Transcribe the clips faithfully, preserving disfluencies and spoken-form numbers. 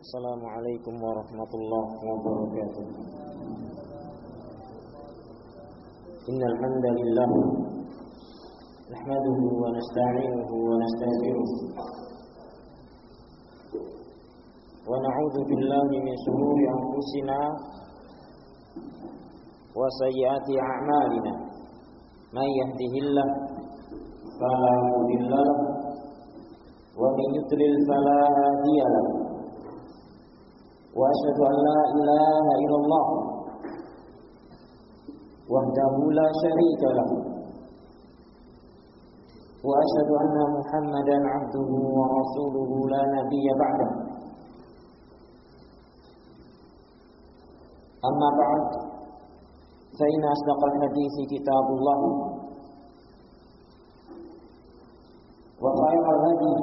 Assalamualaikum warahmatullahi wabarakatuh. Innal hamdalillah nahmaduhu wa nasta'inuhu wa nastaghfiruh wa na'udzu billahi min shururi anfusina wa sayyiati a'malina. May yahdihillah fala mudilla lahu wa man yudlil fala hadiya lahu. Wa asyhadu an la ilaha illallah wahdahu la syarika lahu wa asyhadu anna Muhammadan 'abduhu wa rasuluhu la nabiyya ba'dahu. Amma ba'd, fa inna asdaqal hadithi kitabullah wa khairal hadi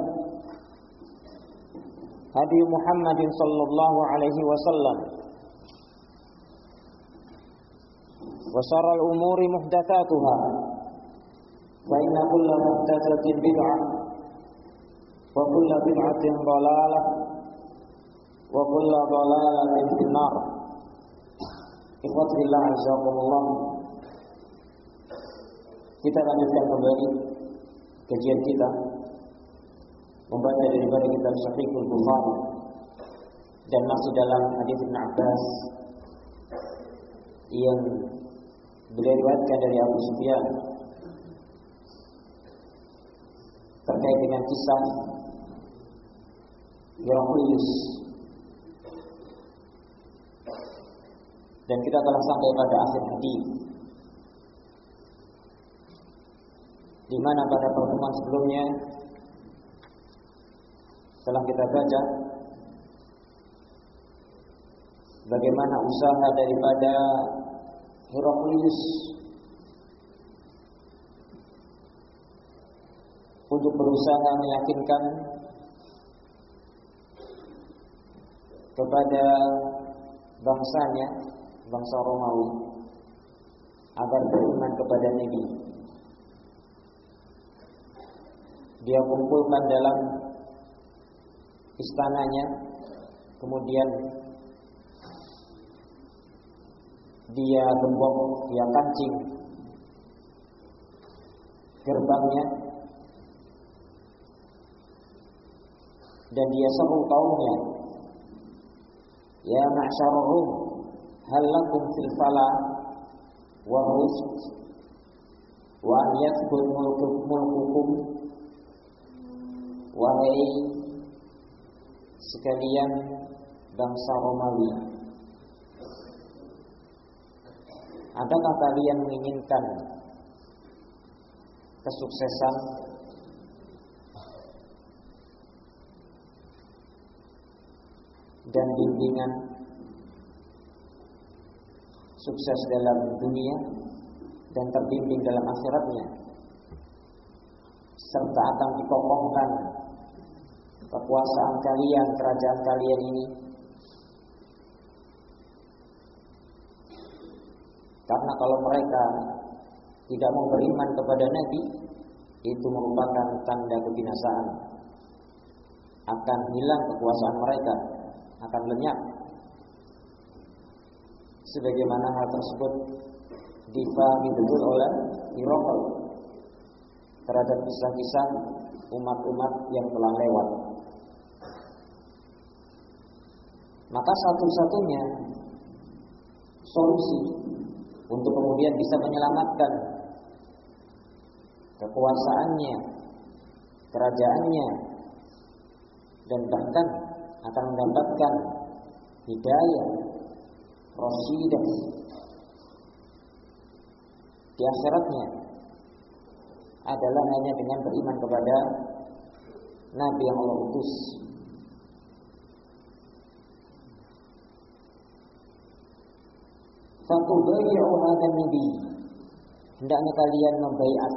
hadi Muhammadin sallallahu alaihi wasallam wa syarrul umuri muhdatsatuha wa inna kulla muhdatsatin bid'ah wa kulla bid'atin dhalalah wa kulla dhalalatin finnar. Ikhwatillah azakumullah, kita lanjutkan kembali kajian kita membaca daripada kitab Sahihul Bukhari dan masih dalam hadis Ibnu Abbas yang beliau riwayatkan dari Abu Sufyan terkait dengan kisah Heraklius, dan kita telah sampai pada akhir hadis di mana pada pertemuan sebelumnya telah kita baca bagaimana usaha daripada Heraklius untuk berusaha meyakinkan kepada bangsanya, bangsa Romawi, agar beriman kepada Nabi. Dia kumpulkan dalam istananya, kemudian dia gembok, dia kancing gerbangnya, dan dia seru kaumnya, ya ma'syarul rum, hal lakum fil falah wa rusd wa an yathbut mulkukum. Wahai sekalian bangsa Romawi, adakah kalian menginginkan kesuksesan dan bimbingan sukses dalam dunia dan terbimbing dalam akhiratnya, serta akan dikokohkan kekuasaan kalian, kerajaan kalian ini? Karena kalau mereka tidak mau beriman kepada Nabi, itu merupakan tanda kebinasaan. Akan hilang kekuasaan mereka, akan lenyap. Sebagaimana hal tersebut difahami betul oleh Heraklius terhadap kisah-kisah umat-umat yang telah lewat. Maka satu-satunya solusi untuk kemudian bisa menyelamatkan kekuasaannya, kerajaannya, dan bahkan akan mendapatkan hidayah rasyidah di akhiratnya adalah hanya dengan beriman kepada Nabi yang Allah utus. Fatubayyi'u hadzal nabi, hendaknya kalian membaiat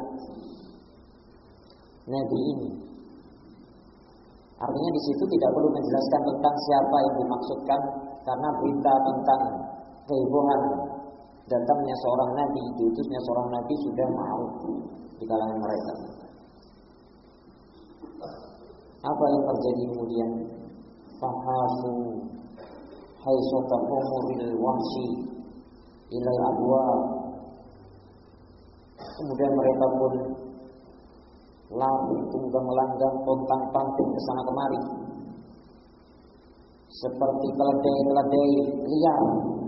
Nabi ini. Artinya di situ tidak perlu menjelaskan tentang siapa yang dimaksudkan, karena berita tentang kehebohan datangnya seorang nabi, diutusnya seorang nabi sudah ma'ruf di kalangan mereka. Apa yang terjadi kemudian? fahasu haitsu taqumul wahsi ilal abwa. Kemudian mereka pun lari tunggang langgang pontang panting ke sana kemari seperti keledai-keledai liar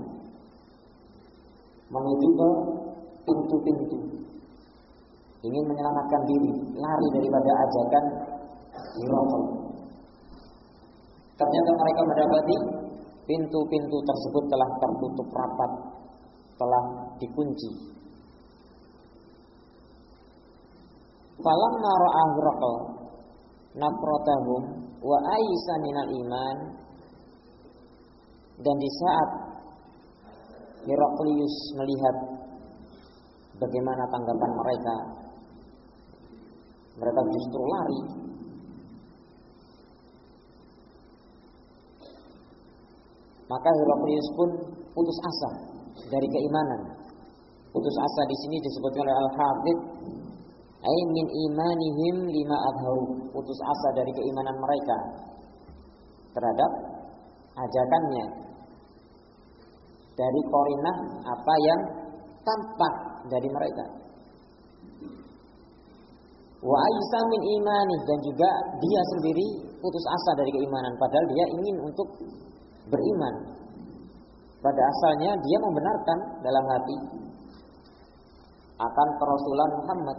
menuju ke pintu-pintu, ingin menyelamatkan diri, lari daripada ajakan Hiraql. Ternyata mereka mendapati pintu-pintu tersebut telah tertutup rapat, telah dikunci. Falamma ra'a Hiraql nafratahum wa aisa minal iman, dan di saat Heraklius melihat bagaimana tanggapan mereka, mereka justru lari. Maka Heraklius pun putus asa dari keimanan. Putus asa di sini disebutkan oleh Al-Hafidz, ai min imanihim lima adharu, putus asa dari keimanan mereka terhadap ajakannya, dari qarinah apa yang tampak dari mereka. Wa aisa min imani, dan juga dia sendiri putus asa dari keimanan, padahal dia ingin untuk beriman. Pada asalnya dia membenarkan dalam hati akan kerasulan Muhammad.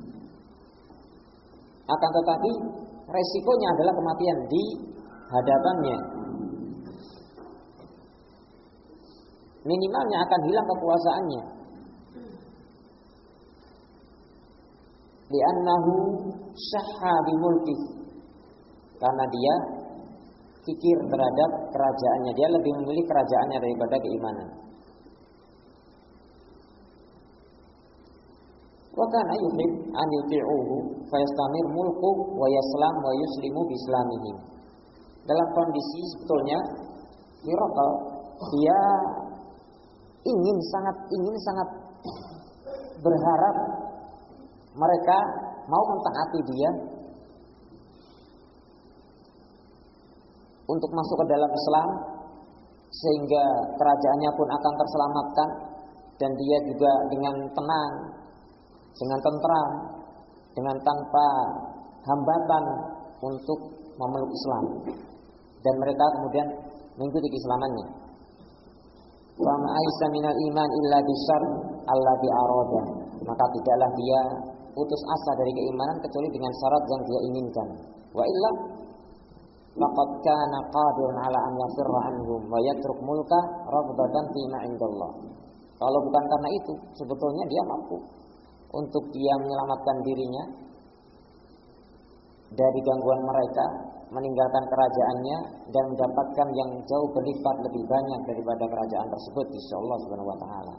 Akan tetapi resikonya adalah kematian di hadapannya. Minimalnya akan hilang kekuasaannya. Li'annahu syahha bimulki, karena dia kikir terhadap kerajaannya, dia lebih memilih kerajaannya daripada keimanan. Wa kana yuhib an yuti'uhu fayastamir mulku wa yaslam wa yuslimu bi islamihim. Dalam kondisi sebetulnya Hiraql dia ingin sangat ingin sangat berharap mereka mau mentaati dia untuk masuk ke dalam Islam, sehingga kerajaannya pun akan terselamatkan, dan dia juga dengan tenang, dengan tentram, dengan tanpa hambatan untuk memeluk Islam, dan mereka kemudian mengikuti keislamannya. Wa ma aisa minal iman illa bisyarr alladhi arada, maka tidaklah dia putus asa dari keimanan kecuali dengan syarat yang dia inginkan. Wa illa laqad kana qadirun ala an yafirra anhum wa yatruk mulka rabdatan fi ma indallah. Kalau bukan karena itu, sebetulnya dia mampu untuk dia menyelamatkan dirinya dari gangguan mereka, meninggalkan kerajaannya dan mendapatkan yang jauh berlipat lebih banyak daripada kerajaan tersebut di sisi Allah Subhanahu wa taala.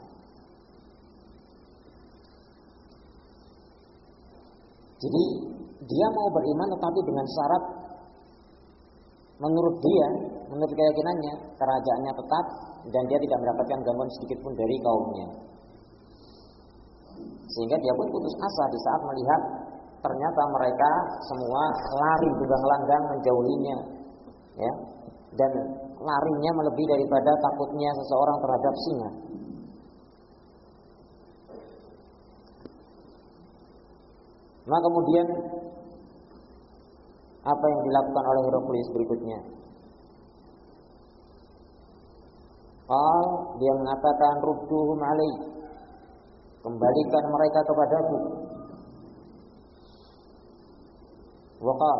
Jadi dia mau beriman tetapi dengan syarat menurut dia, menurut keyakinannya, kerajaannya tetap dan dia tidak mendapatkan gangguan sedikit pun dari kaumnya. Sehingga dia pun putus asa di saat melihat ternyata mereka semua lari tunggang langgang menjauhinya, ya, dan larinya melebihi daripada takutnya seseorang terhadap singa. Nah kemudian apa yang dilakukan oleh Heraklius berikutnya? Qal, dia mengatakan rudduhum alaih, kembalikan mereka kepadaku. Wa qal,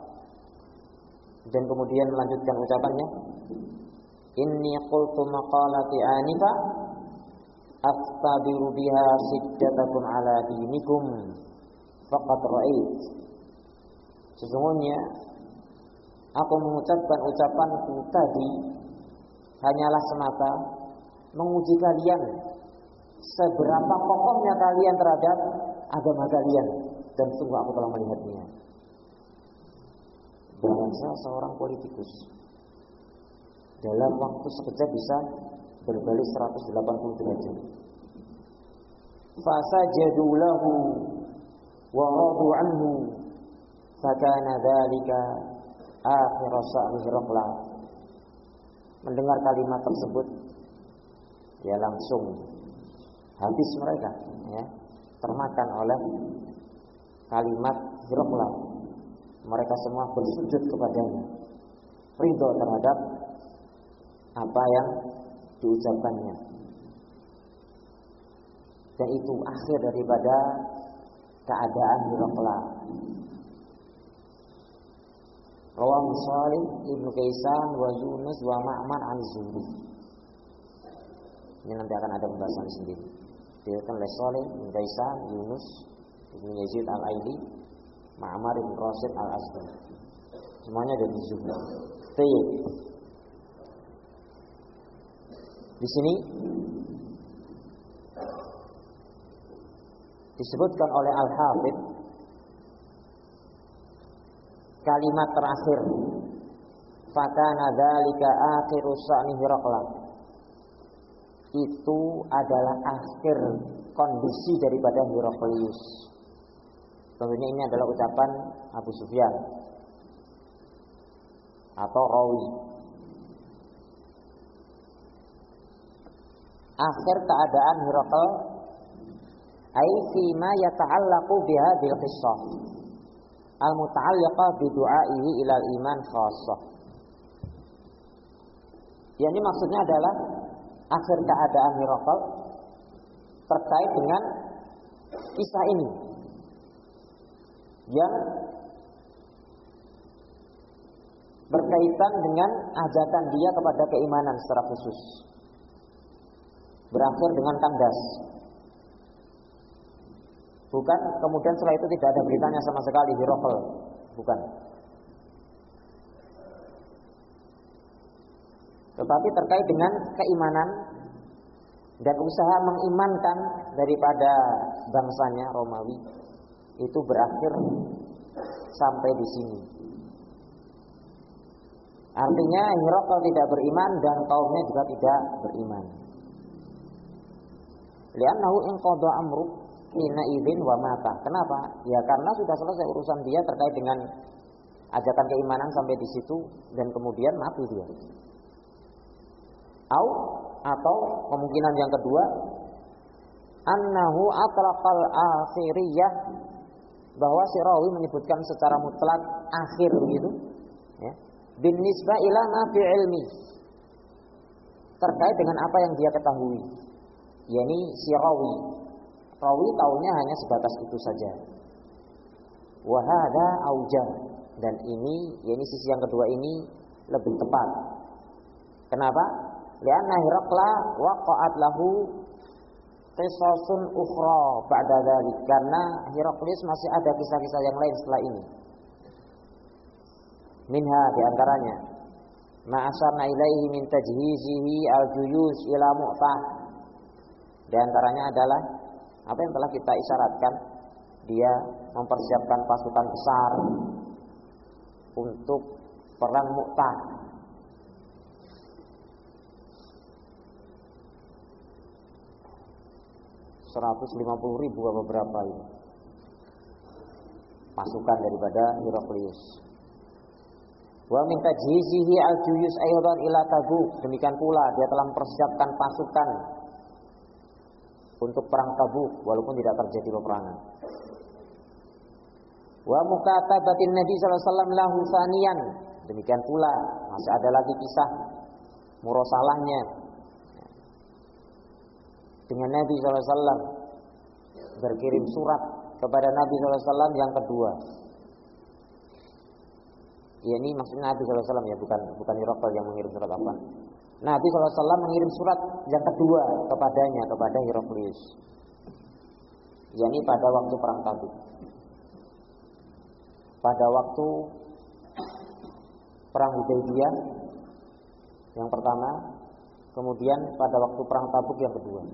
dan kemudian melanjutkan ucapannya, inni qultu maqalati anifa astabiru biha siddatakum ala dinikum faqad ra'ait. Sesungguhnya aku mengucapkan ucapanku tadi hanyalah semata menguji kalian seberapa kokohnya kalian terhadap agama kalian, dan sungguh aku telah melihatnya. Bangsa seorang politikus dalam waktu sekejap bisa berbalik seratus delapan puluh derajat. Fasajadu lahu wa radu anhu fakana dzalika akhir sa'ni Hiraqla, mendengar kalimat tersebut, ya langsung habis mereka, ya, termakan oleh kalimat Hiraqla. Mereka semua bersujud kepadanya, ridho terhadap apa yang diucapkannya. Dan itu akhir daripada keadaan Hiraqla. Rawahu Shalih Ibnu Kaisan wa Yunus wa Ma'mar an-Zuhri. Ini nanti akan ada pembahasan sendiri. Diriwayatkan oleh Shalih Ibnu Kaisan, Yunus Ibnu Yazid al-Aili, Ma'mar bin Rasid al-Asdi. Semuanya dari Zuhri. Tayyib. Di sini disebutkan oleh Al-Hafidz kalimat terakhir, fakana dzalika akhiru sa'ni Hiraqla, itu adalah akhir kondisi daripada Heraklius. Tentunya ini adalah ucapan Abu Sufyan atau rawi. Akhir keadaan Herakl ai fima yata'allaqu bihadhil qissah al-muta'alliqah bi du'aihi ilal iman khassah. Yani maksudnya adalah akhir keadaan Herakl terkait dengan kisah ini yang berkaitan dengan ajakan dia kepada keimanan secara khusus, berakhir dengan kandas. Bukan kemudian setelah itu tidak ada beritanya sama sekali Herakl, bukan. Tetapi terkait dengan keimanan dan usaha mengimankan daripada bangsanya Romawi, itu berakhir sampai di sini. Artinya Herakl tidak beriman dan kaumnya juga tidak beriman. Li'annahu inqadha amru hina idzin wa mata. Kenapa? Ya karena sudah selesai urusan dia terkait dengan ajakan keimanan sampai di situ dan kemudian mati dia. Au atau kemungkinan yang kedua, annahu atlaqal akhiriyah, bahwa si rawi menyebutkan secara mutlak akhir begitu, ya. Bin nisbah ila ma fi ilmi, terkait dengan apa yang dia ketahui. yakni si rawi. Rawi taunya hanya sebatas itu saja. Wa hadza aujah, dan ini yakni sisi yang kedua ini lebih tepat. Kenapa? Lianna Hiraqla waqa'at lahu qisasun ukhra ba'da dzalik, karena Heraklius masih ada kisah-kisah yang lain setelah ini. Minha, di antaranya ma asarna ilaihi min tajhizihi al-juyus ila Mu'tah. Di antaranya adalah apa yang telah kita isyaratkan, dia mempersiapkan pasukan besar untuk perang Mu'tah. seratus lima puluh ribu apa berapa ini pasukan daripada Heraklius. Wa min tajhizihi al-juyus aydan ila Tabuk, demikian pula dia telah mempersiapkan pasukan untuk perang Tabuk walaupun tidak terjadi peperangan. Wa mukatabatin Nabi sallallahu alaihi wasallam lahu saniyan, demikian pula masih ada lagi kisah murosalahnya dengan Nabi sallallahu alaihi wasallam, berkirim surat kepada Nabi sallallahu alaihi wasallam yang kedua. Ya, ini maksudnya Nabi sallallahu alaihi wasallam ya, bukan bukan Herakl yang mengirim surat apa. Nabi sallallahu alaihi wasallam mengirim surat yang kedua kepadanya, kepada Heraklius, yakni pada waktu perang Tabuk. Pada waktu perang Hudaybiyah yang pertama, kemudian pada waktu perang Tabuk yang kedua.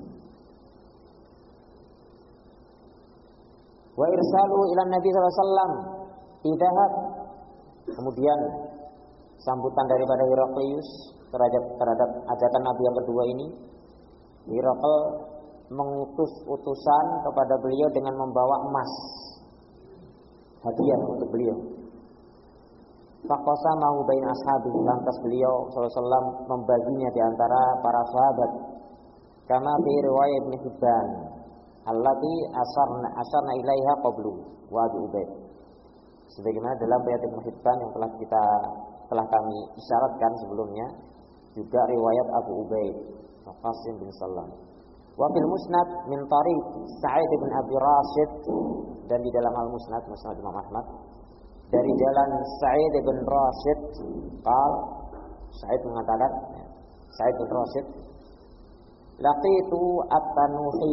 Wa irsalu ila Nabi sallallahu alaihi wasallam idahab, kemudian sambutan daripada Heraklius terhadap terhadap ajakan Nabi yang kedua ini. Herakl mengutus utusan kepada beliau dengan membawa emas, hadiah untuk beliau. Faqasamahu bain ashabi, lantas beliau sallallahu alaihi wasallam membaginya di antara para sahabat. Kama fi riwayat Ibnu Hibban, allati asarna asarna ilaiha qablu wa Abu Ubaid. Sebagaimana dalam riwayat Ibnu Hibban yang telah kita telah kami isyaratkan sebelumnya, juga riwayat Abu Ubaid Qasim bin Salam. Wa fil Musnad min tariq Sa'id bin Abi Rashid, dan di dalam Al-Musnad Musnad Imam Ahmad dari jalan Sa'id bin Rashid, qal Sa'id mengatakan, Sa'id bin Rashid, laqitu at-Tanuhi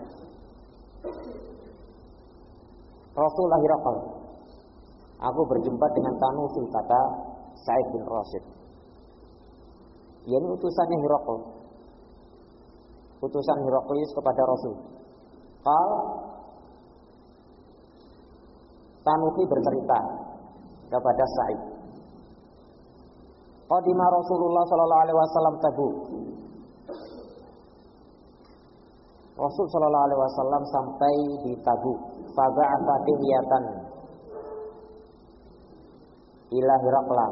Rasulullah Hiraqal. Aku berjumpa dengan Tanuhi, kata Sa'id bin Rashid. Ini utusannya Hiraqal, utusan Heraklius kepada Rasul. Qal, Tanuhi bercerita kepada Sa'id, qadima Rasulullah sallallahu alaihi wasallam Tabuk. Rasul sallallahu alaihi wasallam sampai di Tabuk. Faba'atha dihyatan ila Herakla.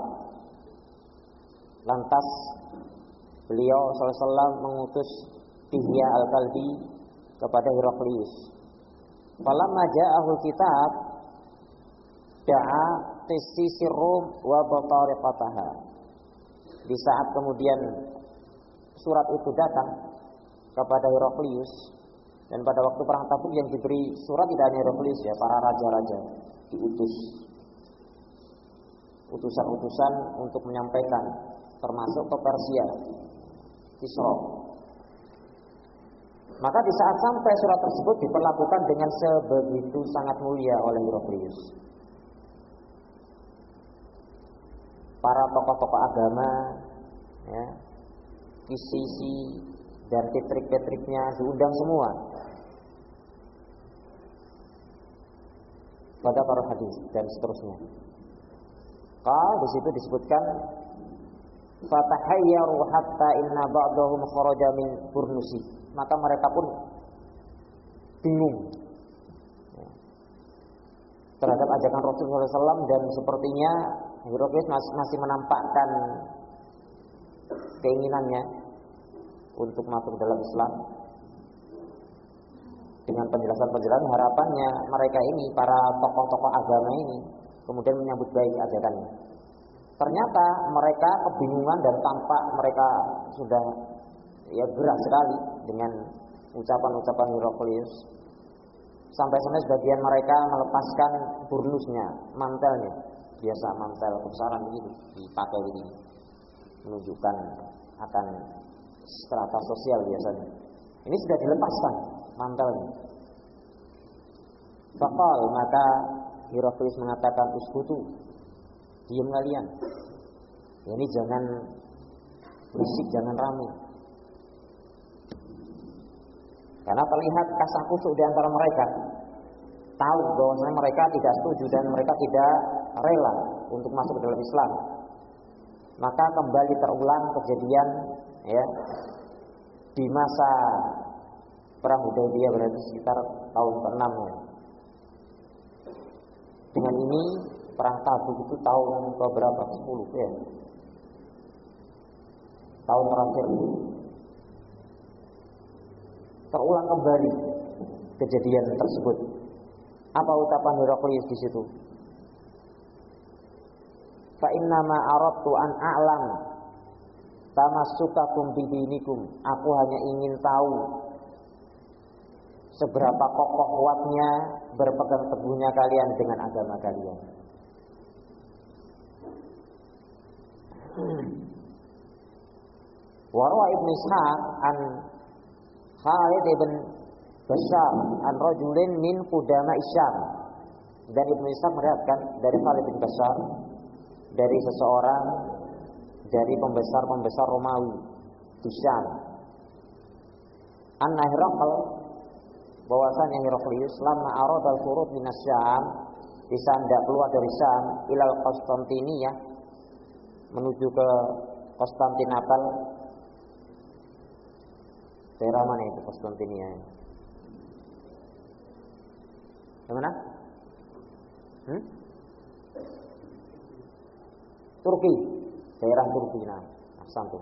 Lantas beliau sallallahu alaihi wasallam mengutus Dihya al-Kalbi kepada Heraklius. Falamma ja'ahul kitab da'a qissisir Rum wa batariqataha. Di saat kemudian surat itu datang kepada Heraklius, dan pada waktu perang Tabuk yang diberi surat tidak hanya Heraklius ya, para raja-raja diutus utusan-utusan untuk menyampaikan, termasuk ke Persia, Kisra. Maka di saat sampai surat tersebut diperlakukan dengan sebegitu sangat mulia oleh Heraklius. Para tokoh-tokoh agama, ya, kisi-kisi dan petrik-petriknya diundang semua pada para hadis dan seterusnya. Kalau di situ disebutkan, fatahayyaru hatta inna ba'dahum kharaja min burnusi. Maka mereka pun bingung terhadap ajakan Rasulullah shallallahu alaihi wasallam, dan sepertinya Heraklius masih menampakkan keinginannya untuk masuk dalam Islam. Dengan penjelasan-penjelasan, harapannya mereka ini, para tokoh-tokoh agama ini, kemudian menyambut baik ajakannya. Ternyata mereka kebingungan dan tampak mereka sudah ya gerah sekali dengan ucapan-ucapan Heraklius. Sampai-sampai sebagian mereka melepaskan burnusnya, mantelnya, biasa mantel kebesaran begitu dipakai begini, menunjukkan akan strata sosial biasanya. Ini sudah dilepaskan mantelnya. Faqal, maka Heraklius mengatakan, uskutu, diam kalian. Ya, ini jangan berisik, jangan ramai. Karena terlihat kasak kusuk di antara mereka, tahu bahwasanya mereka tidak setuju dan mereka tidak rela untuk masuk ke dalam Islam. Maka kembali terulang kejadian ya di masa perang Hudaybiyah, berarti sekitar tahun keenam ya. Dengan ini perang Tabuk itu tahun ke berapa? sepuluh ya. Tahun terakhir terulang kembali kejadian tersebut. Apa ucapan Heraklius di situ? Fa inna ma aradtu an a'lam tamassukakum bidinikum. Aku hanya ingin tahu seberapa kokoh kuatnya berpegang teguhnya kalian dengan agama kalian. Warwa Ibn Ishaq an Khalid ibn Bashar an rajulin min qudama Isyam. Dan Ibn Ishaq meriwayatkan dari Khalid bin Bashar, dari seseorang dari pembesar-pembesar Romawi di Syam. Anna Herakl, bahwasanya Heraklius lama arad al-khurud minas Syam, bisa hendak keluar dari Syam ilal Konstantiniyah, menuju ke Konstantinopel. Daerah mana itu Konstantiniyah? Di mana? Hmm? Turki, daerah Turki. Nah, santu.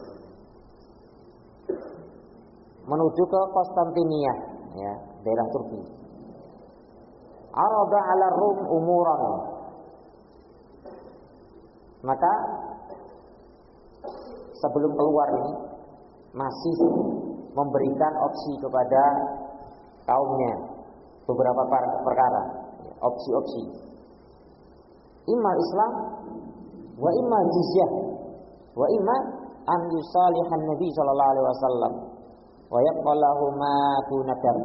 Menuju ke Konstantinia, ya, daerah Turki. Arada 'ala Rum umuran. Maka sebelum keluar ini masih memberikan opsi kepada kaumnya beberapa perkara, opsi-opsi. Imma Islam wa imma jizyah wa imma an yusalihan Nabi sallallahu alaihi wasallam wa yaqbalahu ma dunadar.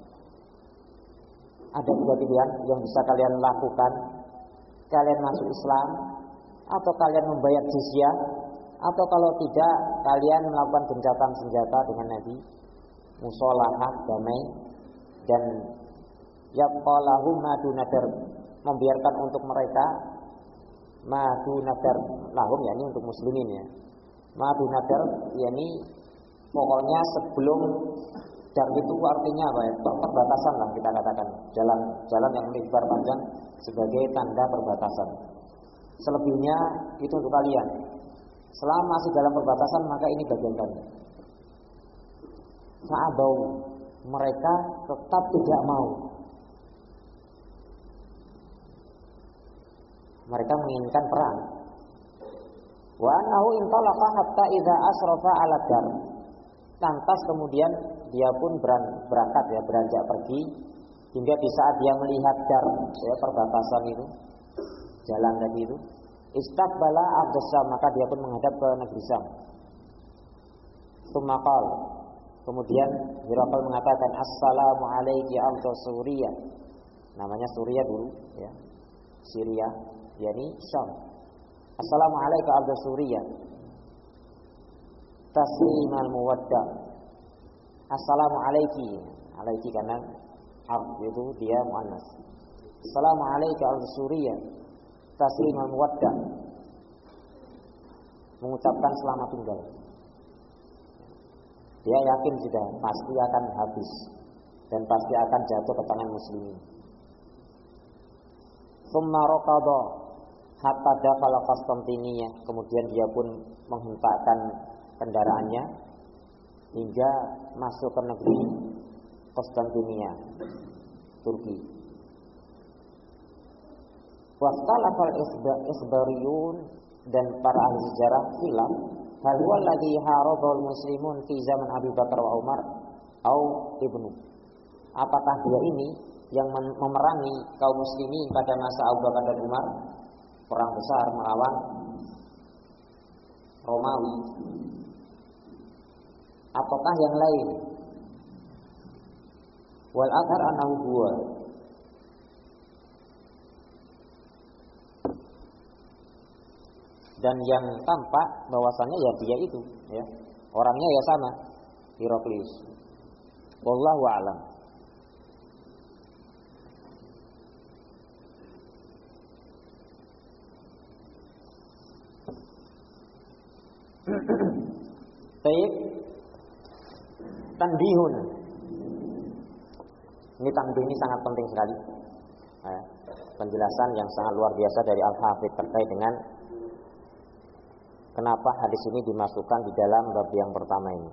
Ada dua pilihan yang bisa kalian lakukan. Kalian masuk Islam atau kalian membayar jizyah, atau kalau tidak kalian melakukan gencatan senjata dengan Nabi, musolahah, damai, dan yaqbalahu ma dunadar, membiarkan untuk mereka madu nadar lahum, yakni untuk muslimin ya. Madu nadar yakni pokoknya sebelum dar itu artinya apa ya? Perbatasan lah kita katakan. Jalan jalan yang lebar panjang sebagai tanda perbatasan. Selebihnya itu untuk kalian. Selama masih dalam perbatasan maka ini bagian kalian. Fa'abau, mereka tetap tidak mau. Mereka menginginkan perang. Wa annahu intalaqa hatta idza asrafa 'ala dar. Lantas kemudian dia pun berangkat ya, beranjak pergi hingga di saat dia melihat dar, ya, perbatasan itu, jalan tadi itu, istaqbala Ardhasham, maka dia pun menghadap ke negeri Syam. Tsumma qala, kemudian Hiraqal mengatakan, assalamu alayki ardh Suriah. Namanya Suriah dulu ya. Syria, yakni Syam. Assalamu alayka ardh Suriah. Taslimal muwadda. Assalamu alayki, alayki karena ardh itu dia muannas. Assalamu alayka ardh Suriah. Taslimal muwadda. Mengucapkan selamat tinggal. Dia yakin sudah pasti akan habis dan pasti akan jatuh ke tangan muslimin. Tsumma raqada hatta dakhala Konstantinia. Kemudian dia pun menghentakkan kendaraannya hingga masuk ke negeri Konstantinia, Turki. Wastalafal isbariyun, dan para ahli sejarah khilaf, hal huwa alladhi harabal muslimun fi zaman Abu Bakar wa Umar au ibnu. Apakah dia ini yang memerangi kaum muslimin pada masa Abu Bakar dan Umar, perang besar melawan Romawi, ataukah yang lain? Wal athar annahu huwa. Dan yang tampak bahwasannya ya dia itu ya. Orangnya ya sama, Heraklius. Wallahu a'lam. Baik. Tanbihun. Ini tanbih ini sangat penting sekali. Ya. Penjelasan yang sangat luar biasa dari Al-Hafidz terkait dengan kenapa hadis ini dimasukkan di dalam bab yang pertama ini.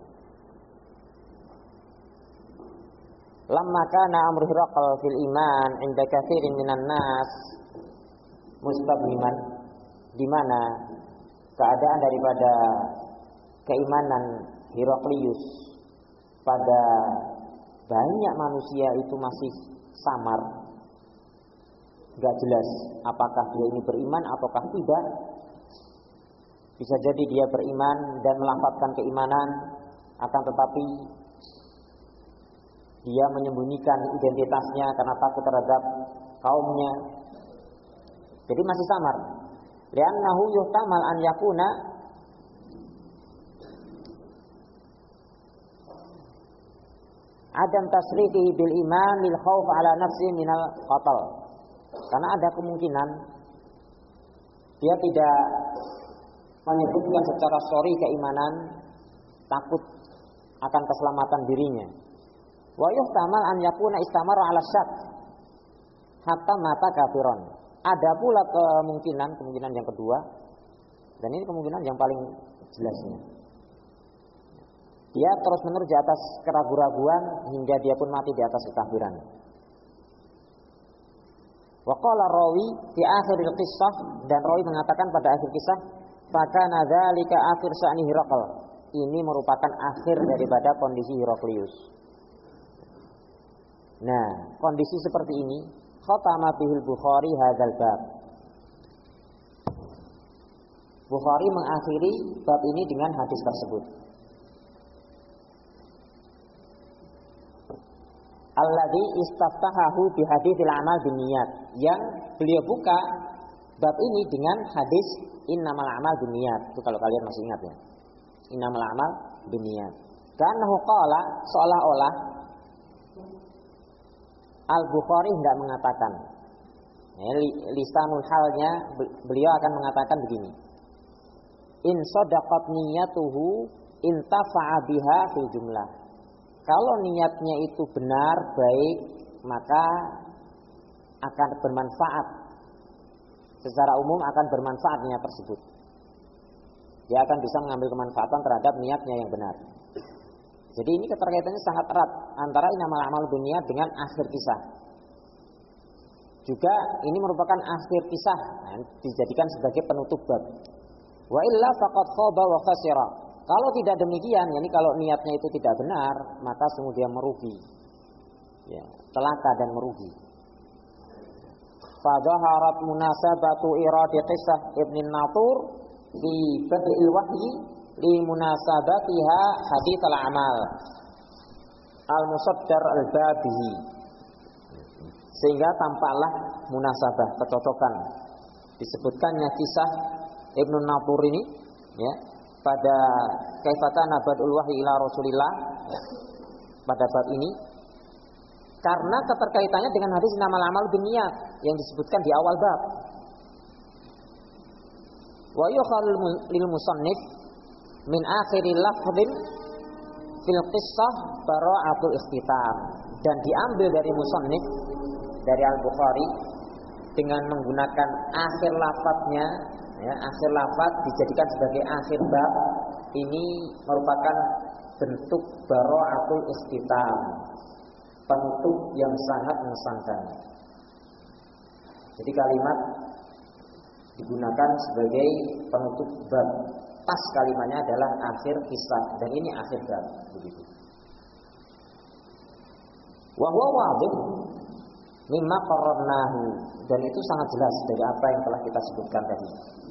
Lamma kana amru Hiraqal fil iman 'inda katsirin minan nas mustabhiman, di mana keadaan daripada keimanan Heraklius pada banyak manusia itu masih samar, enggak jelas apakah dia ini beriman ataukah tidak. Bisa jadi dia beriman dan melafazkan keimanan, akan tetapi dia menyembunyikan identitasnya karena takut terhadap kaumnya. Jadi masih samar. Li'annahu yuhtamal an yakuna adam tasrifihi bil iman lil khauf ala nafsi minal qatl. Karena ada kemungkinan dia tidak menyebutkan secara sorry keimanan, takut akan keselamatan dirinya. Wa yuhtamal an yakuna istamara ala syak hatta mata kafiron. Ada pula kemungkinan, kemungkinan yang kedua, Dan ini kemungkinan yang paling jelasnya. Dia terus-menerus di atas keraguan-raguan hingga dia pun mati di atas kekafiran. Wa qala rawi fi akhiril qissah, dan rawi mengatakan pada akhir kisah, fakana dzalika akhir sya'ni Hiraql. Ini merupakan akhir daripada kondisi Heraklius. Nah, kondisi seperti ini khatama bihil Bukhari hadzal bab. Bukhari mengakhiri bab ini dengan hadis tersebut. Alladzi istaftahahu bi haditsil amal binniyat, yang beliau buka bab ini dengan hadis innamal a'mal binniyat. Itu kalau kalian masih ingat ya. Innamal a'mal binniyat. Karena qala, seolah-olah Al-Bukhari hendak mengatakan, ya, lisanul halnya beliau akan mengatakan begini. In shadaqat niyatuhu intafa'a biha fil jumlah. Kalau niatnya itu benar, baik, maka akan bermanfaat. Secara umum akan bermanfaat niat tersebut. Dia akan bisa mengambil kemanfaatan terhadap niatnya yang benar. Jadi ini keterkaitannya sangat erat antara innamal a'malu binniyat dengan akhir kisah. Juga ini merupakan akhir kisah, nah, dijadikan sebagai penutup bab. Wa illa faqad khaba wa khasira. Kalau tidak demikian, yakni kalau niatnya itu tidak benar, maka sungguh dia merugi. Ya, celaka dan merugi. Fadhaharat munasabatu iradi qissah Ibn Natur fi bad'il wahyi li munasabatiha hadits al-amal al-musaddar al-babihi. Sehingga tampaklah munasabah, kecocokan disebutkannya kisah Ibn Natur ini, ya, pada kaifatan bad'ul wahyi ila Rasulillah, ya, pada bab ini, karena keterkaitannya dengan hadis innamal a'malu binniyat yang disebutkan di awal bab. Wa yukhal lil musannif min akhiril lafdhin fil qissah bara'atul ikhtitam, dan diambil dari musannif dari Al-Bukhari dengan menggunakan akhir lafadznya, ya, akhir lafadz dijadikan sebagai akhir bab. Ini merupakan bentuk bara'atul ikhtitam, penutup yang sangat mengesankan. Jadi kalimat digunakan sebagai penutup bab. Pas kalimatnya adalah akhir kisah, dan ini akhir bab, begitu. Wa huwa wadih mimma qarrarnahu, dan itu sangat jelas dari apa yang telah kita sebutkan tadi.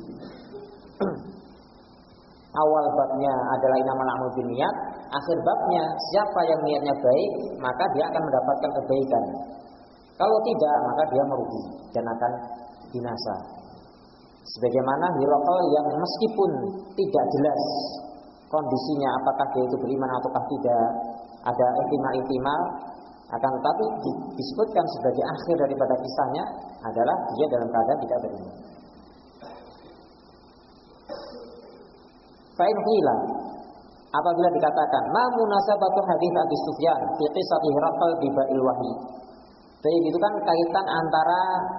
Awal babnya adalah innamal a'malu binniyat, akhir babnya siapa yang niatnya baik maka dia akan mendapatkan kebaikan. Kalau tidak maka dia merugi dan akan binasa. Sebagaimana Hiraql yang meskipun tidak jelas kondisinya apakah dia itu beriman ataukah tidak, ada ihtimal-ihtimal, akan tetapi disebutkan sebagai akhir daripada kisahnya adalah dia dalam keadaan tidak beriman. Fa'in qila, apabila dikatakan ma munasabatu hadits Abi Sufyan fi qissati Hiraql bi ba'il wahyi. Jadi itu kan kaitan antara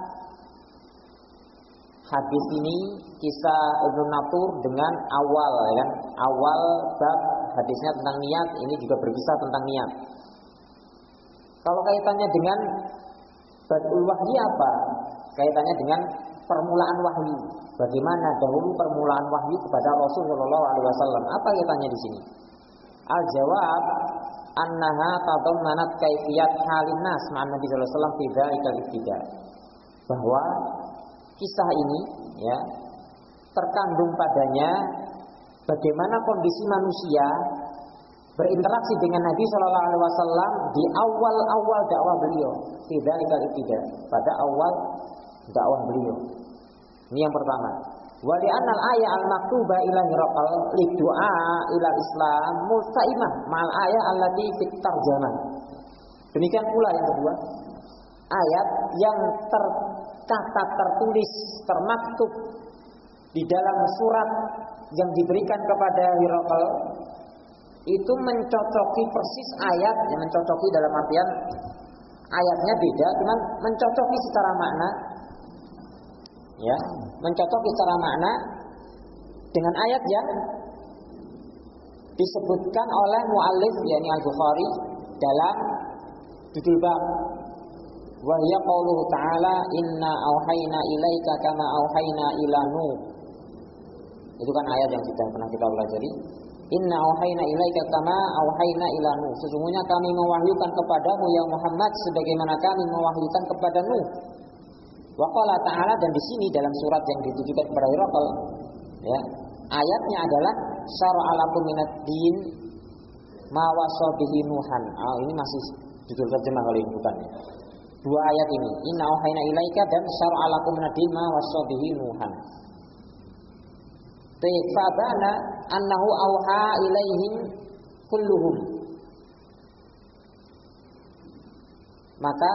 hadis ini, kisah Ibnu Natur, dengan awal, ya kan? Awal bab hadisnya tentang niat, ini juga berkisah tentang niat. Kalau kaitannya dengan bad'ul wahyi apa? Kaitannya dengan permulaan wahyu. Bagaimana dahulu permulaan wahyu kepada Rasulullah shallallahu alaihi wasallam? Apa kaitannya di sini? Al-jawab annaha tadammanat kaifiyat halin nas ma'an Nabi sallallahu alaihi wasallam fi dzalikal ibtida. Bahwa kisah ini, ya, terkandung padanya bagaimana kondisi manusia berinteraksi dengan Nabi shallallahu alaihi wasallam di awal-awal dakwah beliau, fi dzalikal ibtida, pada awal dakwah beliau. Ini yang pertama. Wa li anal ayat al-maktuba ila Hiraql li du'a ila Islam multaimah ma'al ayat allati fit tarjamah. Demikian pula yang kedua, ayat yang tercatat, tertulis, termaktub di dalam surat yang diberikan kepada Hiraql itu mencocoki persis ayat, yang mencocoki dalam artian ayatnya beda, cuman mencocoki secara makna. Ya, mencocoki secara makna dengan ayat yang disebutkan oleh muallif yakni Al-Bukhari dalam judul bab wa hiya qauluhu ta'ala inna auhayna ilaika kama auhayna ila Nuh. Itu kan ayat yang sudah pernah kita pelajari. Inna auhayna ilaika kama auhayna ila Nuh. Sesungguhnya kami mewahyukan kepadamu ya Muhammad sebagaimana kami mewahyukan kepada Nuh. Wa qala ta'ala, dan di sini dalam surat yang ditujukan kepada Herakl ya, ayatnya adalah syara'a lakum minad din ma wasa bihi Nuhan. Ah, ini masih judul terjemah kali ini bukan. Dua ayat ini, inna auhayna ilaika dan syara'a lakum minad din ma wasa bihi Nuhan. Fabana annahu auha ilaihim kulluhum. Maka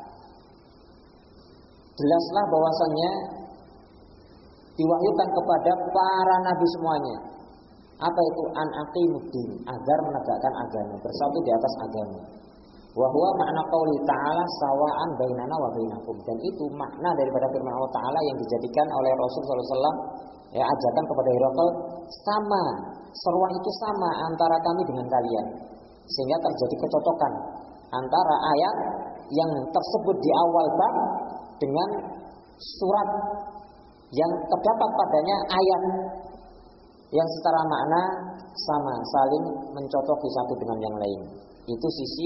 jelaslah bahwasannya diwahyukan kepada para nabi semuanya. Apa itu? An aqimuddin, agar menegakkan agama, bersatu di atas agama. Wa huwa makna qauli ta'ala sawa'an bainana wa bainakum. Dan itu makna daripada firman Allah Ta'ala yang dijadikan oleh Rasul sallallahu alaihi wasallam ya, ajakan kepada Herakl, sama, seruan itu sama antara kami dengan kalian. Sehingga terjadi kecocokan antara ayat yang tersebut di awal bab dengan surat yang terdapat padanya ayat yang secara makna sama, saling mencocoki satu dengan yang lain. Itu sisi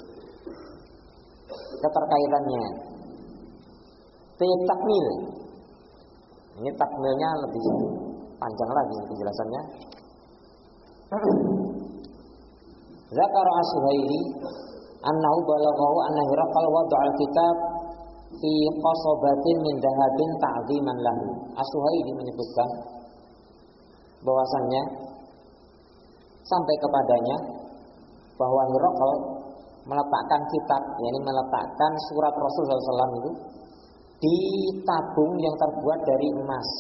keterkaitannya. Takmil. Ini takmilnya lebih panjang lagi penjelasannya. Zakara as-Suhaili annahu balaghahu anna Herakl wada'a al-kitab fi qasabatin min dhahabin ta'ziman lahu. As-Suhaili menyebutkan bahwasannya sampai kepadanya bahwa Herakl meletakkan kitab, yakni meletakkan surat Rasul sallallahu alaihi wasallam itu di tabung yang terbuat dari emas.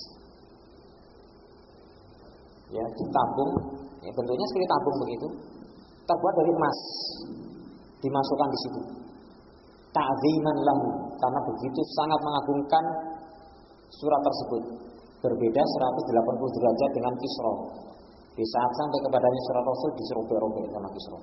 Ya, di tabung, ya bentuknya seperti tabung begitu, terbuat dari emas, dimasukkan di situ. Ta'ziman lahu, karena begitu sangat mengagungkan surat tersebut. Berbeda seratus delapan puluh derajat dengan Kisra. Di saat sampai kepadanya surat Rasul diserobek-robek sama Kisra.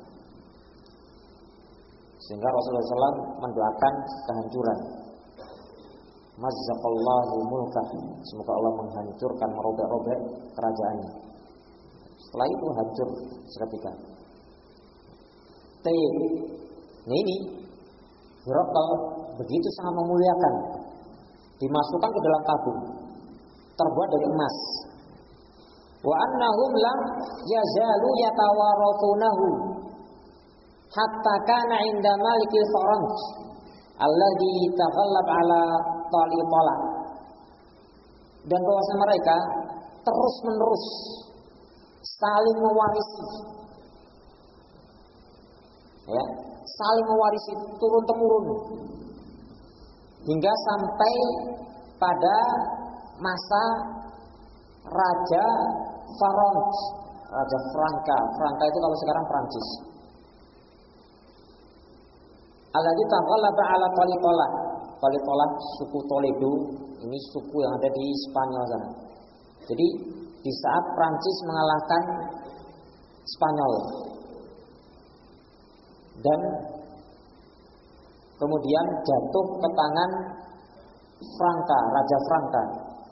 Sehingga Rasulullah shallallahu alaihi wasallam mendoakan kehancuran. Mazzaqallahu mulkah, semoga Allah menghancurkan, merobek-robek kerajaannya. Setelah itu hancur seketika. T. Nah ini Herakl begitu sangat memuliakan, dimasukkan ke dalam tabung terbuat dari emas. Wa annahum lam yazalu yatawarathunahu hatta kana 'inda malikil Faranj alladhi taghallab ala Talibala. Dan bahwasanya mereka terus menerus saling mewarisi, ya, saling mewarisi turun temurun hingga sampai pada masa Raja Faranj, Raja Franka. Franka itu kalau sekarang Prancis. Alladzi taghallaba ala Talibala. Talibala suku Toledo, ini suku yang ada di Spanyol sana. Jadi di saat Prancis mengalahkan Spanyol dan kemudian jatuh ke tangan Franka, Raja Franka.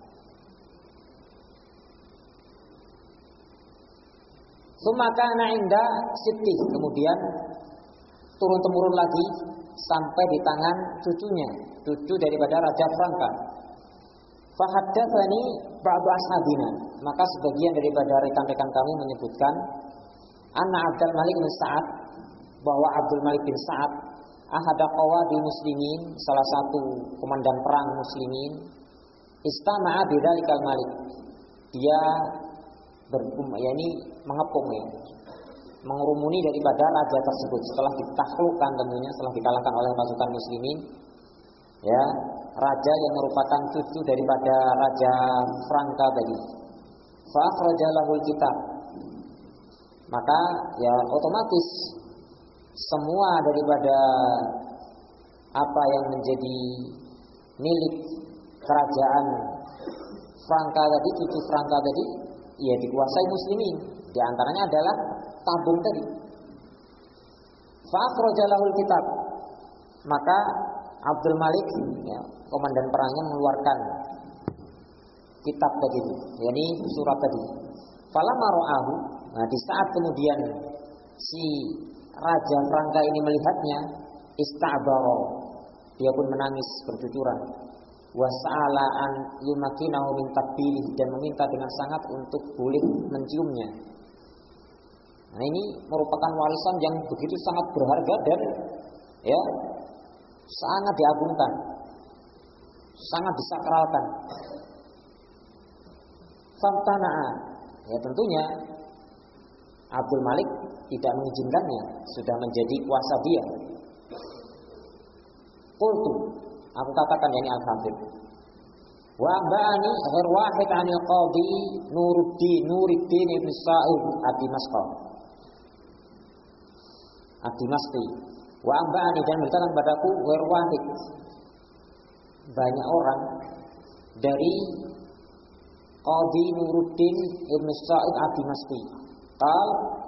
Sumakana inda Siti, kemudian turun temurun lagi sampai di tangan cucunya, cucu daripada Raja Franka. Fahaddatsani ba'du ashabina, maka sebagian daripada rekan-rekan kami menyebutkan anna Abdul Malik bin Sa'ad, bahwa Abdul Malik bin Sa'ad ahada qawadi muslimin, salah satu komandan perang muslimin, istama'a bidzalikal malik, dia berkum, ya ini mengepung ya, mengerumuni daripada raja tersebut setelah ditaklukkan, tentunya setelah dikalahkan oleh pasukan muslimin, ya, raja yang merupakan cucu daripada Raja Franka tadi. Fa akhraja lahul kitab, maka ya otomatis semua daripada apa yang menjadi milik kerajaan Franka tadi, cucu Franka tadi, ya dikuasai muslimin. Di antaranya adalah Tabuk tadi. Fa akhrajalahul kitab. Maka Abdul Malik, ya, komandan perangnya mengeluarkan kitab tadi, yakni surat tadi. Falamma ra'ahu, nah di saat kemudian si Raja Franka ini melihatnya, ista'bara, dia pun menangis bercucuran. Wasa'ala an yumakinahu min tabbilih, dan meminta dengan sangat untuk boleh menciumnya. Nah ini merupakan warisan yang begitu sangat berharga dan ya sangat diagungkan, sangat disakralkan. Famtana'a, ya tentunya Abdul Malik tidak mengizinkannya, sudah menjadi kuasa dia. Qultu, aku katakan yani al-Hafidh. Wa ba'ani ghair wahid 'anil qadhi Nuruddin Nuruddin ibn Sa'id ad-Dimashqi. Ad-Dimashqi. Wa ba'ani, dan beritakan padaku ghair wahid, banyak orang dari Qadhi Nuruddin ibn Sa'id ad-Dimashqi. Qal,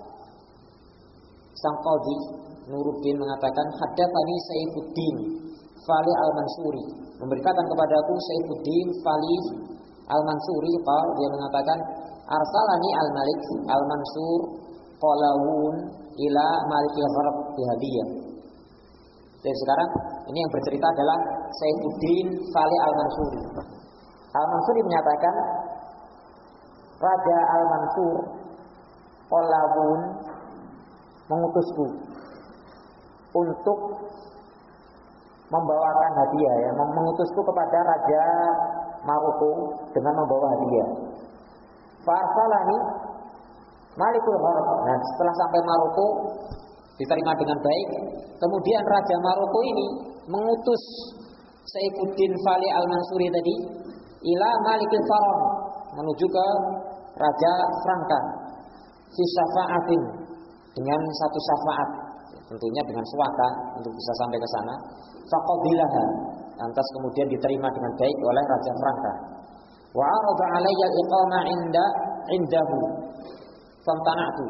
sang Qadhi Nuruddin mengatakan, hadatsani Saifuddin Fali al-Mansuri, memberitakan kepadaku Saifuddin Fali al-Mansuri. Qal, dia mengatakan, arsalani al-Malik al-Mansur qalawun ila Malikil Gharb bihadiyah. Jadi sekarang ini yang bercerita adalah Saifuddin Fali al-Mansuri. Al-Mansuri menyatakan, Raja Al-Mansur qalawun mengutusku untuk membawakan hadiah, ya, mengutusku kepada Raja Maroko dengan membawa hadiah. Farsalani Malikul Gharb. Nah, setelah sampai Maroko diterima dengan baik, kemudian Raja Maroko ini mengutus Saifuddin Fali al-Mansuri tadi ila Malikul Faron, menuju ke Raja Franka, fi syafa'atin, dengan satu syafaat, tentunya dengan suaka untuk bisa sampai ke sana. Faqabilaha, lantas kemudian diterima dengan baik oleh Raja Franka. Wa arada alayya al-iqama inda indahu famtana'tu,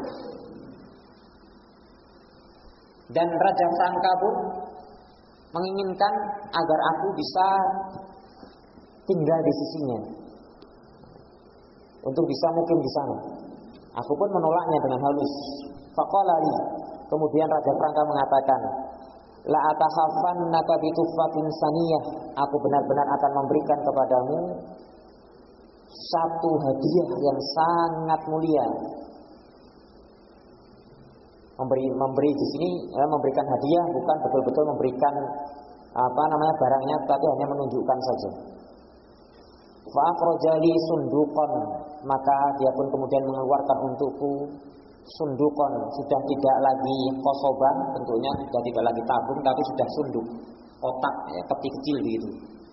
dan Raja Franka pun menginginkan agar aku bisa tinggal di sisinya, untuk bisa mukim di sana. Aku pun menolaknya dengan halus. Faqala li, kemudian Raja Franka mengatakan, la atakhafannaka bi tuffatin saniyah, aku benar-benar akan memberikan kepadamu satu hadiah yang sangat mulia. Memberi memberi di sini ya, memberikan hadiah bukan betul-betul memberikan apa namanya barangnya, tapi hanya menunjukkan saja. Fa akhrajali sunduqan, maka dia pun kemudian mengeluarkan untukku sundukon, sudah tidak lagi kosoban, tentunya sudah tidak lagi tabung, tapi sudah sunduk, kotak, ya, peti kecil begitu.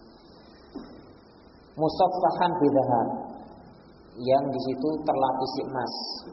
Musaffahan bidahab, yang di situ terlapisi emas.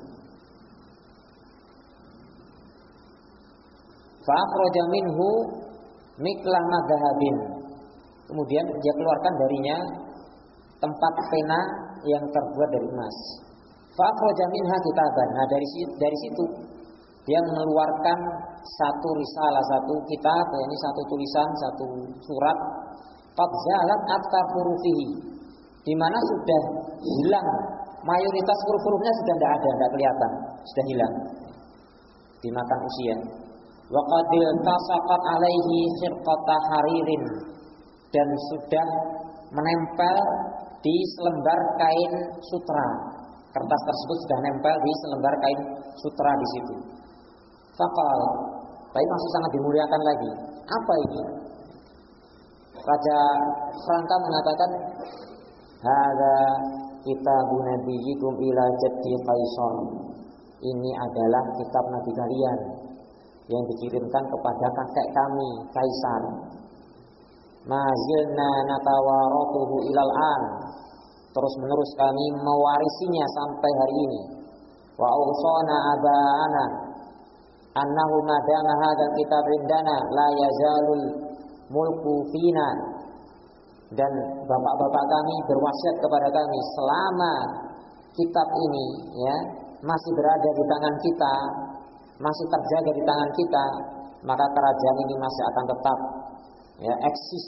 Fa akhraja minhu miklah madhahabin, kemudian dia keluarkan darinya tempat pena yang terbuat dari emas. Fa akhraja minha kitaban, nah dari situ, dari situ dia mengeluarkan satu risalah, satu kitab, yakni satu tulisan, satu surat. Qad zalat aktsar hurufihi, di mana sudah hilang mayoritas huruf-hurufnya, sudah tidak ada, tidak kelihatan, sudah hilang dimakan usia. Wa qadil tasaqat alaihi khirqata haririn, dan sudah menempel di selembar kain sutra. Kertas tersebut sudah nempel di selembar kain sutra di situ. Faqal, tapi masih sangat dimuliakan lagi. Apa ini? Raja Franka mengatakan, hadza kitabun nabiyyikum ila jaddi Qaisar. Ini adalah kitab nabi kalian yang dikirimkan kepada kakek kami Kaisar. Mazilna natawaratuhu ilal an, terus menerus kami mewarisinya sampai hari ini. Wa awsana aba'ana annahu madama hadzal kitab indana la yazalul mulku fina, dan bapak-bapak kami berwasiat kepada kami, selama kitab ini ya masih berada di tangan kita, masih terjaga di tangan kita, maka kerajaan ini masih akan tetap ya eksis,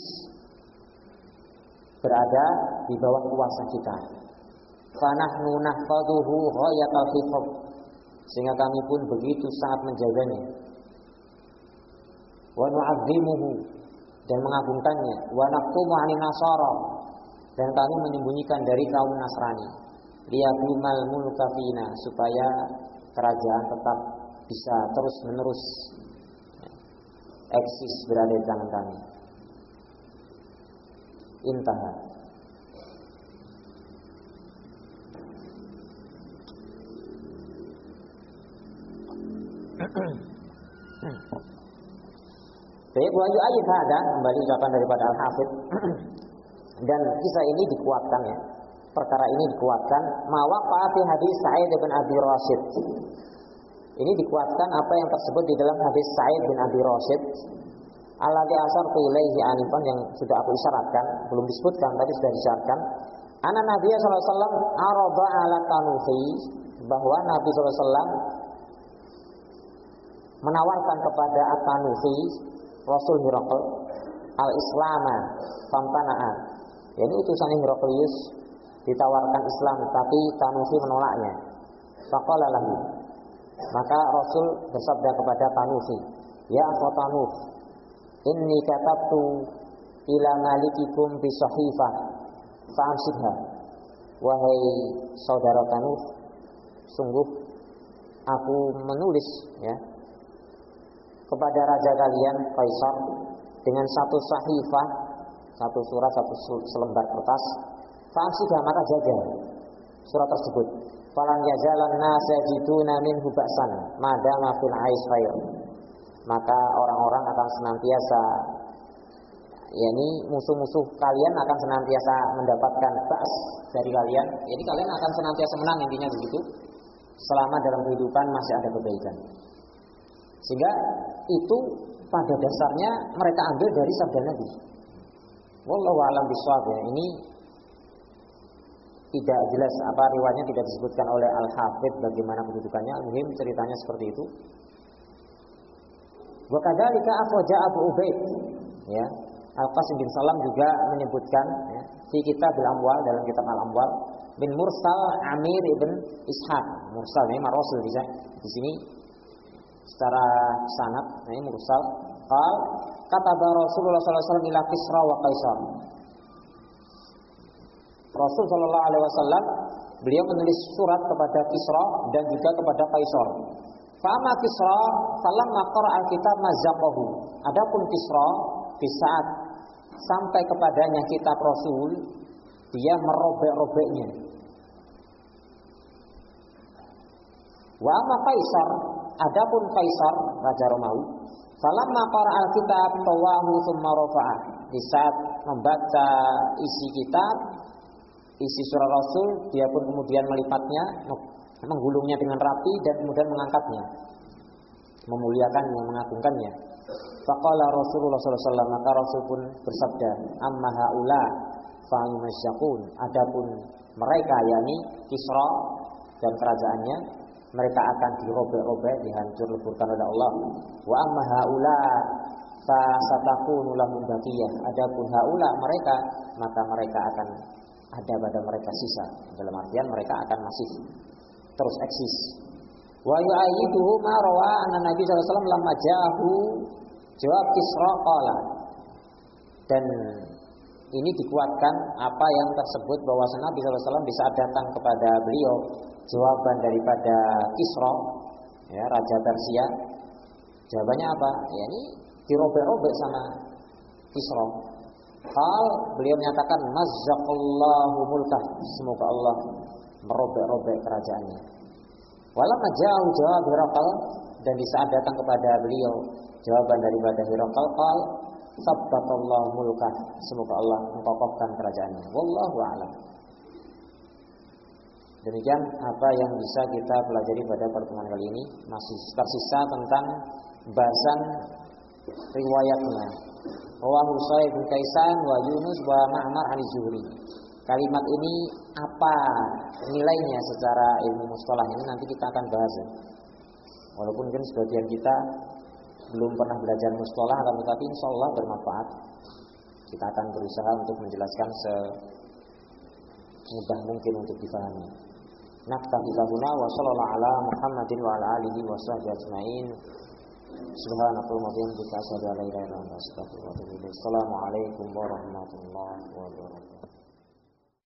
berada di bawah kuasa kita. Fanahnu nahfaduhu ghayatal hifdz, sehingga kami pun begitu sangat menjaganya. Wa nu'azzimuhu, dan mengagungkannya. Wa naqtumu 'anil nasara, dan kami menyembunyikan dari kaum Nasrani. Liyadumal mulka fina, supaya kerajaan tetap bisa terus menerus eksis berada di tangan kami. Intaha. Baik, wa yu'ayyid hada, kembali ucapan daripada Al-Hafidz. Dan kisah ini dikuatkan ya. Perkara ini dikuatkan mawaqa fi hadis Sa'id bin Abi Rasyid. Ini dikuatkan apa yang tersebut di dalam hadis Sa'id bin Abi Rasyid. Alladzi asartu ilaihi anifan, yang sudah aku isyaratkan, belum disebutkan tadi sudah disyaratkan. Anna Nabi sallallahu alaihi wasallam arada ala tanufi, bahwa Nabi sallallahu alaihi wasallam menawarkan kepada At-Tanufi, Rasul Hirakl, al-Islama famtana'a. Jadi utusan Hiraklius ditawarkan Islam, tapi Tanufi menolaknya. Faqala lahu, maka Rasul bersabda kepada Tanufi, ya akha Tanuf, inni katabtu ila malikikum bi sahifah fa'amsidha. Wahai saudara Tanuf, sungguh aku menulis ya kepada raja kalian Kaisar dengan satu sahifah, satu surat, satu selembar kertas. Fa'amsidha, maka jaga surat tersebut. Falan yazalan nas yajiduna minhu ba'san madama fil ais khair. Maka orang-orang akan senantiasa, yakni musuh-musuh kalian akan senantiasa mendapatkan ba's dari kalian. Jadi kalian akan senantiasa menang, intinya begitu. Selama dalam kehidupan masih ada kebaikan. Sehingga itu pada dasarnya mereka ambil dari sabda Nabi. Wallahu a'lam bishawab. Ini tidak jelas apa riwayatnya, tidak disebutkan oleh Al-Hafidz bagaimana kedudukannya. Muhim ceritanya seperti itu. Wa kadzalika akhraja Abu Ubaid ya. Al-Qasim bin Salam juga menyebutkan ya, di kitab Al-Amwal, dalam kitab Al-Amwal, bin Mursal Amir ibn Ishaq. Mursal ini Rasul bisa di sini secara sanad, ini mursal. Qal kataba Rasulullah sallallahu alaihi wasallam ila Kisra wa Kaisar. Rasul sallallahu alaihi wasallam beliau menulis surat kepada Kisra dan juga kepada Kaisar. Fa amma Kisra falamma qara'a al-kitab mazzaqahu. Adapun Kisra di saat sampai kepadanya kitab Rasul, dia merobek-robeknya. Wa amma Kaisar, adapun Kaisar raja Romawi, falamma qara'a al-kitab tawahu tsumma rafa'ah. Di saat membaca isi kitab, isi surah Rasul, dia pun kemudian melipatnya, menggulungnya dengan rapi dan kemudian mengangkatnya, memuliakannya, mengagungkannya. Faqala Rasulullah sallallahu alaihi wasallam, maka Rasul pun bersabda, amma haula fa yumasyaqun. Adapun mereka, yakni Kisra dan kerajaannya, mereka akan dirobek-robek, dihancur leburkan oleh Allah. Wa amma haula fa satakunu lahum baqiyah. Adapun haula mereka, maka mereka akan ada pada mereka sisa. Dalam artian mereka akan masih terus eksis. Wa yu'ayyiduhu ma rawa anna Nabi sallallahu alaihi wasallam lamma ja'ahu jawab Kisra qala. Dan ini dikuatkan apa yang tersebut bahwa Nabi sallallahu alaihi wasallam bisa datang kepada beliau jawaban daripada Kisra ya, raja Persia. Jawabannya apa? Ya, ini dirobek-robek sama Kisra. Hal beliau menyatakan mazzaqallahu mulkah, semoga Allah merobek-robek kerajaannya. Walamma ja'ahu jawab Hirakal, dan di saat datang kepada beliau jawaban daripada Hirakal, qal sabbatallahu mulkah, semoga Allah mengokohkan kerajaannya. Wallahu a'lam. Demikian apa yang bisa kita pelajari pada pertemuan kali ini. Masih tersisa tentang bahasan riwayatnya. Rawahu Sa'id bin Kaisan wa Yunus wa Ma'mar an Zuhri. kalimat ini apa nilainya secara ilmu mustalah ini nanti kita akan bahas ya. Walaupun kan sebagian kita belum pernah belajar mustalah, tetapi insya Allah bermanfaat. Kita akan berusaha untuk menjelaskan semudah mungkin untuk difahami. Naktafi lahuna wa sallallahu ala Muhammadin wa ala alihi wa sahbihi ajma'in. Subhanakallahumma wa bihamdika asyhadu an la ilaha illa anta astaghfiruka wa atubu ilaik. Assalamualaikum warahmatullahi wabarakatuh.